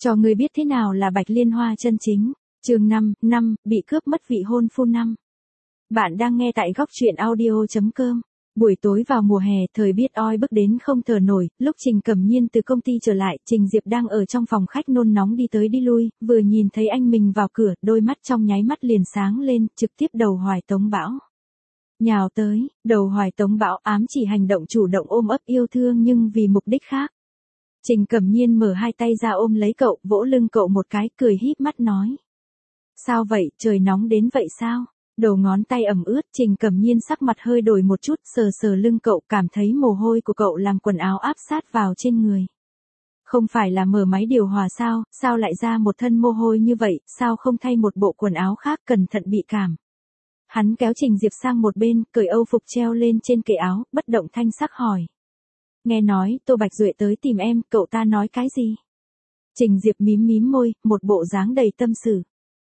Cho ngươi biết thế nào là Bạch Liên Hoa chân chính. Chương 5, bị cướp mất vị hôn phu năm. Bạn đang nghe tại góc truyện audio.com. Buổi tối vào mùa hè, thời biết oi bức đến không thở nổi, lúc Trình Cẩm Nhiên từ công ty trở lại, Trình Diệp đang ở trong phòng khách nôn nóng đi tới đi lui, vừa nhìn thấy anh mình vào cửa, đôi mắt trong nháy mắt liền sáng lên, trực tiếp đầu hoài tống bão. Nhào tới, đầu hoài tống bão ám chỉ hành động chủ động ôm ấp yêu thương nhưng vì mục đích khác. Trình Cẩm Nhiên mở hai tay ra ôm lấy cậu, vỗ lưng cậu một cái, cười híp mắt nói. Sao vậy, trời nóng đến vậy sao? Đầu ngón tay ẩm ướt, Trình Cẩm Nhiên sắc mặt hơi đổi một chút, sờ sờ lưng cậu, cảm thấy mồ hôi của cậu làm quần áo áp sát vào trên người. Không phải là mở máy điều hòa sao lại ra một thân mồ hôi như vậy, sao không thay một bộ quần áo khác, cẩn thận bị cảm. Hắn kéo Trình Diệp sang một bên, cởi âu phục treo lên trên kệ áo, bất động thanh sắc hỏi. Nghe nói, Tô Bạch Duệ tới tìm em, cậu ta nói cái gì? Trình Diệp mím môi, một bộ dáng đầy tâm sự.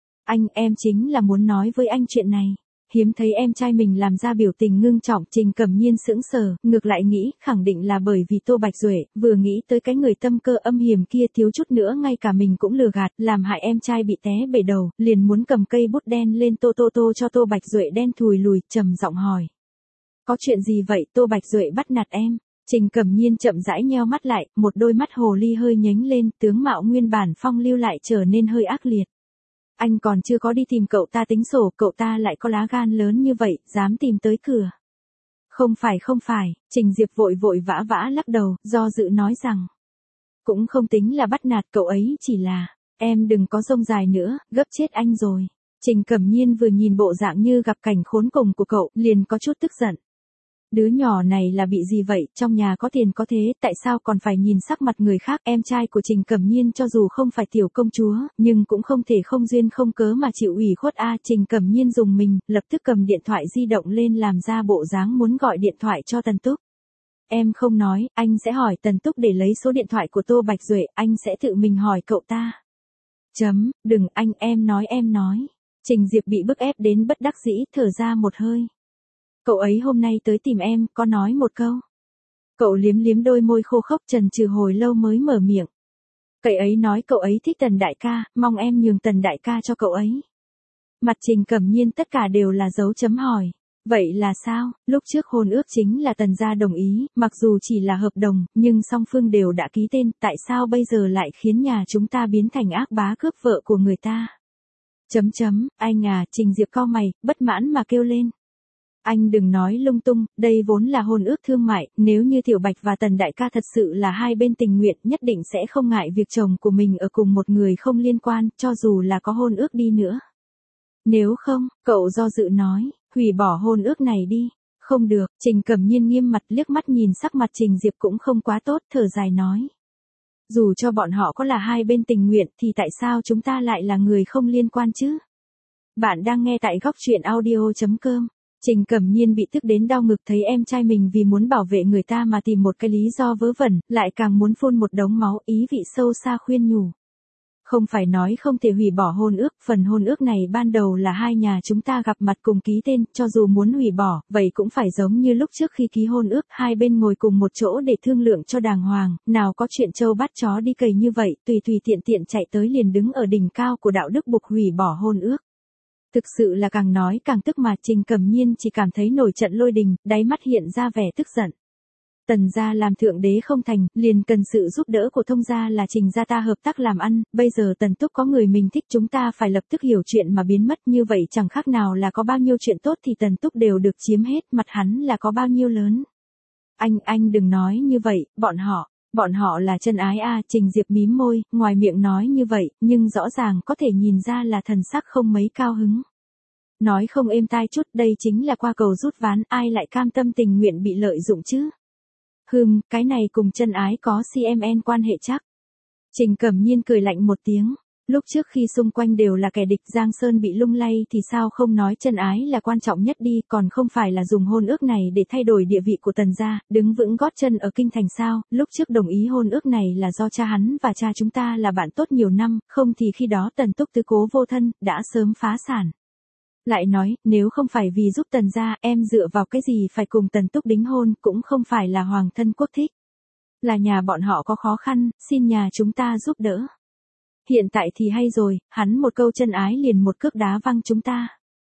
Em chính là muốn nói với anh chuyện này. Hiếm thấy em trai mình làm ra biểu tình ngưng trọng, Trình Cẩm Nhiên sững sờ, ngược lại nghĩ, khẳng định là bởi vì Tô Bạch Duệ, vừa nghĩ tới cái người tâm cơ âm hiểm kia thiếu chút nữa ngay cả mình cũng lừa gạt, làm hại em trai bị té bể đầu, liền muốn cầm cây bút đen lên tô cho Tô Bạch Duệ đen thùi lùi, trầm giọng hỏi. Có chuyện gì vậy, Tô Bạch Duệ bắt nạt em? Trình Cẩm Nhiên chậm rãi nheo mắt lại, một đôi mắt hồ ly hơi nhánh lên, tướng mạo nguyên bản phong lưu lại trở nên hơi ác liệt. Anh còn chưa có đi tìm cậu ta tính sổ, cậu ta lại có lá gan lớn như vậy, dám tìm tới cửa. Không phải, Trình Diệp vội vã lắc đầu, do dự nói rằng. Cũng không tính là bắt nạt, cậu ấy chỉ là, em đừng có rông dài nữa, gấp chết anh rồi. Trình Cẩm Nhiên vừa nhìn bộ dạng như gặp cảnh khốn cùng của cậu, liền có chút tức giận. Đứa nhỏ này là bị gì vậy, trong nhà có tiền có thế, tại sao còn phải nhìn sắc mặt người khác? Em trai của Trình Cẩm Nhiên cho dù không phải tiểu công chúa, nhưng cũng không thể không duyên không cớ mà chịu ủy khuất a. Trình Cẩm Nhiên dùng mình, lập tức cầm điện thoại di động lên làm ra bộ dáng muốn gọi điện thoại cho Tần Túc. Em không nói, anh sẽ hỏi Tần Túc để lấy số điện thoại của Tô Bạch Duệ, anh sẽ tự mình hỏi cậu ta. Đừng anh, em nói. Trình Diệp bị bức ép đến bất đắc dĩ, thở ra một hơi. Cậu ấy hôm nay tới tìm em, có nói một câu. Cậu liếm đôi môi khô khốc, chần chừ hồi lâu mới mở miệng. Cậu ấy nói cậu ấy thích Tần đại ca, mong em nhường Tần đại ca cho cậu ấy. Mặt Trình Cẩm Nhiên tất cả đều là dấu chấm hỏi. Vậy là sao? Lúc trước hôn ước chính là Tần gia đồng ý, mặc dù chỉ là hợp đồng, nhưng song phương đều đã ký tên, tại sao bây giờ lại khiến nhà chúng ta biến thành ác bá cướp vợ của người ta? Anh à, Trình Diệp cau mày, bất mãn mà kêu lên. Anh đừng nói lung tung, đây vốn là hôn ước thương mại, nếu như Tiểu Bạch và Tần đại ca thật sự là hai bên tình nguyện, nhất định sẽ không ngại việc chồng của mình ở cùng một người không liên quan, cho dù là có hôn ước đi nữa. Nếu không, cậu do dự nói, hủy bỏ hôn ước này đi. Không được, Trình Cẩm Nhiên nghiêm mặt liếc mắt nhìn sắc mặt Trình Diệp cũng không quá tốt, thở dài nói. Dù cho bọn họ có là hai bên tình nguyện thì tại sao chúng ta lại là người không liên quan chứ? Bạn đang nghe tại góc truyện audio.com. Trình Cẩm Nhiên bị tức đến đau ngực, thấy em trai mình vì muốn bảo vệ người ta mà tìm một cái lý do vớ vẩn, lại càng muốn phun một đống máu, ý vị sâu xa khuyên nhủ. Không phải nói không thể hủy bỏ hôn ước, phần hôn ước này ban đầu là hai nhà chúng ta gặp mặt cùng ký tên, cho dù muốn hủy bỏ, vậy cũng phải giống như lúc trước khi ký hôn ước, hai bên ngồi cùng một chỗ để thương lượng cho đàng hoàng, nào có chuyện trâu bắt chó đi cày như vậy, tùy tiện chạy tới liền đứng ở đỉnh cao của đạo đức buộc hủy bỏ hôn ước. Thực sự là càng nói càng tức mà, Trình Cẩm Nhiên chỉ cảm thấy nổi trận lôi đình, đáy mắt hiện ra vẻ tức giận. Tần gia làm thượng đế không thành, liền cần sự giúp đỡ của thông gia là Trình gia ta hợp tác làm ăn, bây giờ Tần Túc có người mình thích, chúng ta phải lập tức hiểu chuyện mà biến mất, như vậy chẳng khác nào là có bao nhiêu chuyện tốt thì Tần Túc đều được chiếm hết, mặt hắn là có bao nhiêu lớn. Anh đừng nói như vậy, bọn họ là chân ái a. Trình Diệp mím môi, ngoài miệng nói như vậy, nhưng rõ ràng có thể nhìn ra là thần sắc không mấy cao hứng. Nói không êm tai chút, đây chính là qua cầu rút ván, ai lại cam tâm tình nguyện bị lợi dụng chứ? Cái này cùng chân ái có CMN quan hệ chắc. Trình Cẩm Nhiên cười lạnh một tiếng. Lúc trước khi xung quanh đều là kẻ địch, Giang Sơn bị lung lay thì sao không nói chân ái là quan trọng nhất đi, còn không phải là dùng hôn ước này để thay đổi địa vị của Tần gia, đứng vững gót chân ở kinh thành sao? Lúc trước đồng ý hôn ước này là do cha hắn và cha chúng ta là bạn tốt nhiều năm, không thì khi đó Tần Túc tứ cố vô thân, đã sớm phá sản. Lại nói, nếu không phải vì giúp Tần gia, em dựa vào cái gì phải cùng Tần Túc đính hôn, cũng không phải là hoàng thân quốc thích. Là nhà bọn họ có khó khăn, xin nhà chúng ta giúp đỡ. Hiện tại thì hay rồi, hắn một câu chân ái liền một cước đá văng chúng ta.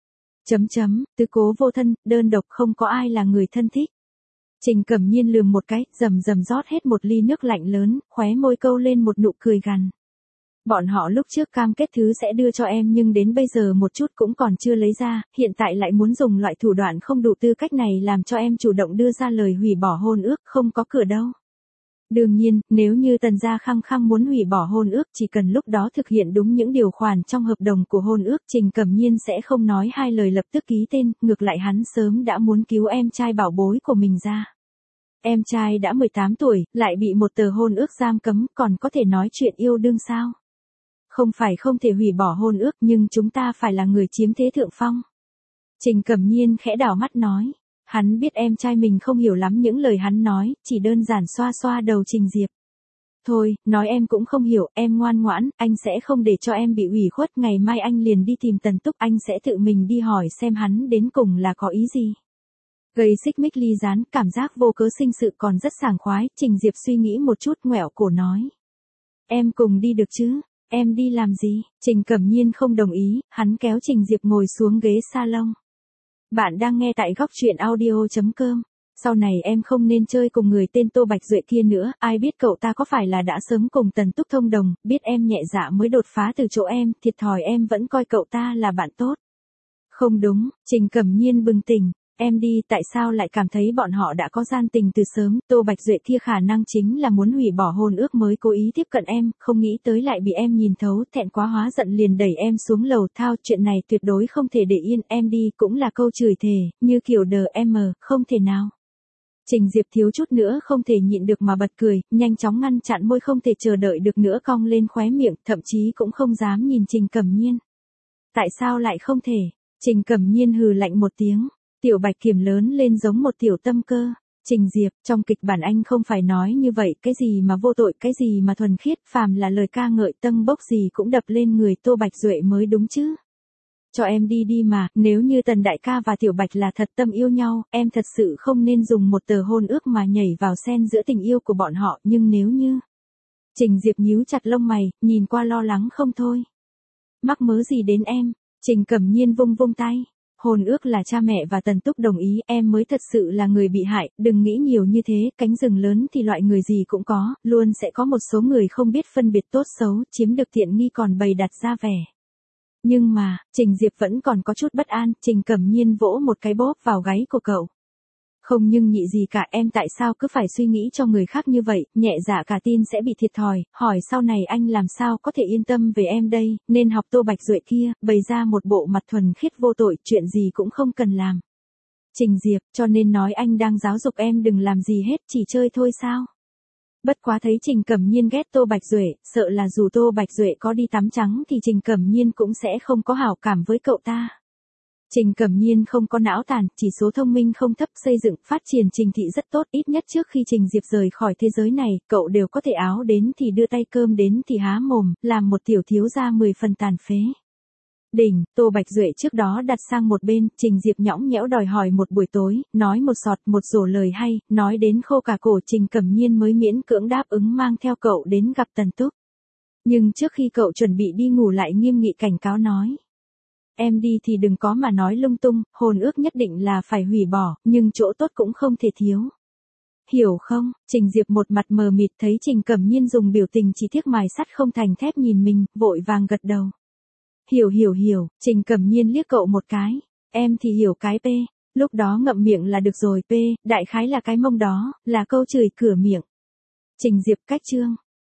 Tứ cố vô thân, đơn độc không có ai là người thân thích. Trình Cẩm Nhiên lườm một cái, rầm rầm rót hết một ly nước lạnh lớn, khóe môi câu lên một nụ cười gằn. Bọn họ lúc trước cam kết thứ sẽ đưa cho em nhưng đến bây giờ một chút cũng còn chưa lấy ra, hiện tại lại muốn dùng loại thủ đoạn không đủ tư cách này làm cho em chủ động đưa ra lời hủy bỏ hôn ước, không có cửa đâu. Đương nhiên, nếu như Tần gia khăng khăng muốn hủy bỏ hôn ước chỉ cần lúc đó thực hiện đúng những điều khoản trong hợp đồng của hôn ước, Trình Cẩm Nhiên sẽ không nói hai lời lập tức ký tên, ngược lại hắn sớm đã muốn cứu em trai bảo bối của mình ra. Em trai đã 18 tuổi, lại bị một tờ hôn ước giam cấm, còn có thể nói chuyện yêu đương sao? Không phải không thể hủy bỏ hôn ước nhưng chúng ta phải là người chiếm thế thượng phong. Trình Cẩm Nhiên khẽ đảo mắt nói. Hắn biết em trai mình không hiểu lắm những lời hắn nói, chỉ đơn giản xoa xoa đầu Trình Diệp. Thôi, nói em cũng không hiểu, em ngoan ngoãn, anh sẽ không để cho em bị ủy khuất, ngày mai anh liền đi tìm Tần Túc, anh sẽ tự mình đi hỏi xem hắn đến cùng là có ý gì. Gây xích mích ly gián, cảm giác vô cớ sinh sự còn rất sảng khoái, Trình Diệp suy nghĩ một chút ngoẹo cổ nói. Em cùng đi được chứ, em đi làm gì? Trình Cẩm Nhiên không đồng ý, hắn kéo Trình Diệp ngồi xuống ghế salon. Bạn đang nghe tại góc truyện audio.com. Sau này em không nên chơi cùng người tên Tô Bạch Duệ kia nữa, ai biết cậu ta có phải là đã sớm cùng Tần Túc thông đồng, biết em nhẹ dạ mới đột phá từ chỗ em, thiệt thòi em vẫn coi cậu ta là bạn tốt. Không đúng, Trình Cẩm Nhiên bừng tỉnh, em đi tại sao lại cảm thấy bọn họ đã có gian tình từ sớm, Tô Bạch Duệ kia khả năng chính là muốn hủy bỏ hôn ước mới cố ý tiếp cận em, không nghĩ tới lại bị em nhìn thấu, thẹn quá hóa giận liền đẩy em xuống lầu thao, chuyện này tuyệt đối không thể để yên, em đi cũng là câu chửi thề, như kiểu đờ em không thể nào. Trình Diệp thiếu chút nữa không thể nhịn được mà bật cười, nhanh chóng ngăn chặn môi không thể chờ đợi được nữa cong lên khóe miệng, thậm chí cũng không dám nhìn Trình Cẩm Nhiên. Tại sao lại không thể? Trình Cẩm Nhiên hừ lạnh một tiếng. Tiểu Bạch Kiểm lớn lên giống một tiểu tâm cơ. Trình Diệp, trong kịch bản anh không phải nói như vậy, cái gì mà vô tội, cái gì mà thuần khiết, phàm là lời ca ngợi tâng bốc gì cũng đập lên người Tô Bạch Duệ mới đúng chứ. Cho em đi đi mà, nếu như Tần đại ca và Tiểu Bạch là thật tâm yêu nhau, em thật sự không nên dùng một tờ hôn ước mà nhảy vào xen giữa tình yêu của bọn họ, nhưng nếu như... Trình Diệp nhíu chặt lông mày, nhìn qua lo lắng không thôi. Mắc mớ gì đến em? Trình Cẩm Nhiên vung vung tay. Hôn ước là cha mẹ và Tần Túc đồng ý, em mới thật sự là người bị hại, đừng nghĩ nhiều như thế, cánh rừng lớn thì loại người gì cũng có, luôn sẽ có một số người không biết phân biệt tốt xấu, chiếm được tiện nghi còn bày đặt ra vẻ. Nhưng mà, Trình Diệp vẫn còn có chút bất an, Trình Cẩm Nhiên vỗ một cái bóp vào gáy của cậu. Không nhưng nhị gì cả, em tại sao cứ phải suy nghĩ cho người khác như vậy, nhẹ dạ cả tin sẽ bị thiệt thòi, hỏi sau này anh làm sao có thể yên tâm về em đây, nên học Tô Bạch Duệ kia, bày ra một bộ mặt thuần khiết vô tội, chuyện gì cũng không cần làm. Trình Diệp, cho nên nói anh đang giáo dục em đừng làm gì hết, chỉ chơi thôi sao? Bất quá thấy Trình Cẩm Nhiên ghét Tô Bạch Duệ, sợ là dù Tô Bạch Duệ có đi tắm trắng thì Trình Cẩm Nhiên cũng sẽ không có hảo cảm với cậu ta. Trình Cẩm Nhiên không có não tàn, chỉ số thông minh không thấp, xây dựng, phát triển Trình thị rất tốt, ít nhất trước khi Trình Diệp rời khỏi thế giới này, cậu đều có thể áo đến thì đưa tay cơm đến thì há mồm, làm một tiểu thiếu gia 10 phần tàn phế. Đỉnh, Tô Bạch Duệ trước đó đặt sang một bên, Trình Diệp nhõng nhẽo đòi hỏi một buổi tối, nói một sọt một rổ lời hay, nói đến khô cả cổ, Trình Cẩm Nhiên mới miễn cưỡng đáp ứng mang theo cậu đến gặp Tần Túc. Nhưng trước khi cậu chuẩn bị đi ngủ lại nghiêm nghị cảnh cáo nói. Em đi thì đừng có mà nói lung tung, hôn ước nhất định là phải hủy bỏ, nhưng chỗ tốt cũng không thể thiếu. Hiểu không? Trình Diệp một mặt mờ mịt thấy Trình Cẩm Nhiên dùng biểu tình chỉ tiếc mài sắt không thành thép nhìn mình, vội vàng gật đầu. Hiểu, Trình Cẩm Nhiên liếc cậu một cái. Em thì hiểu cái P, lúc đó ngậm miệng là được rồi P, đại khái là cái mông đó, là câu chửi cửa miệng. Trình Diệp cách chương.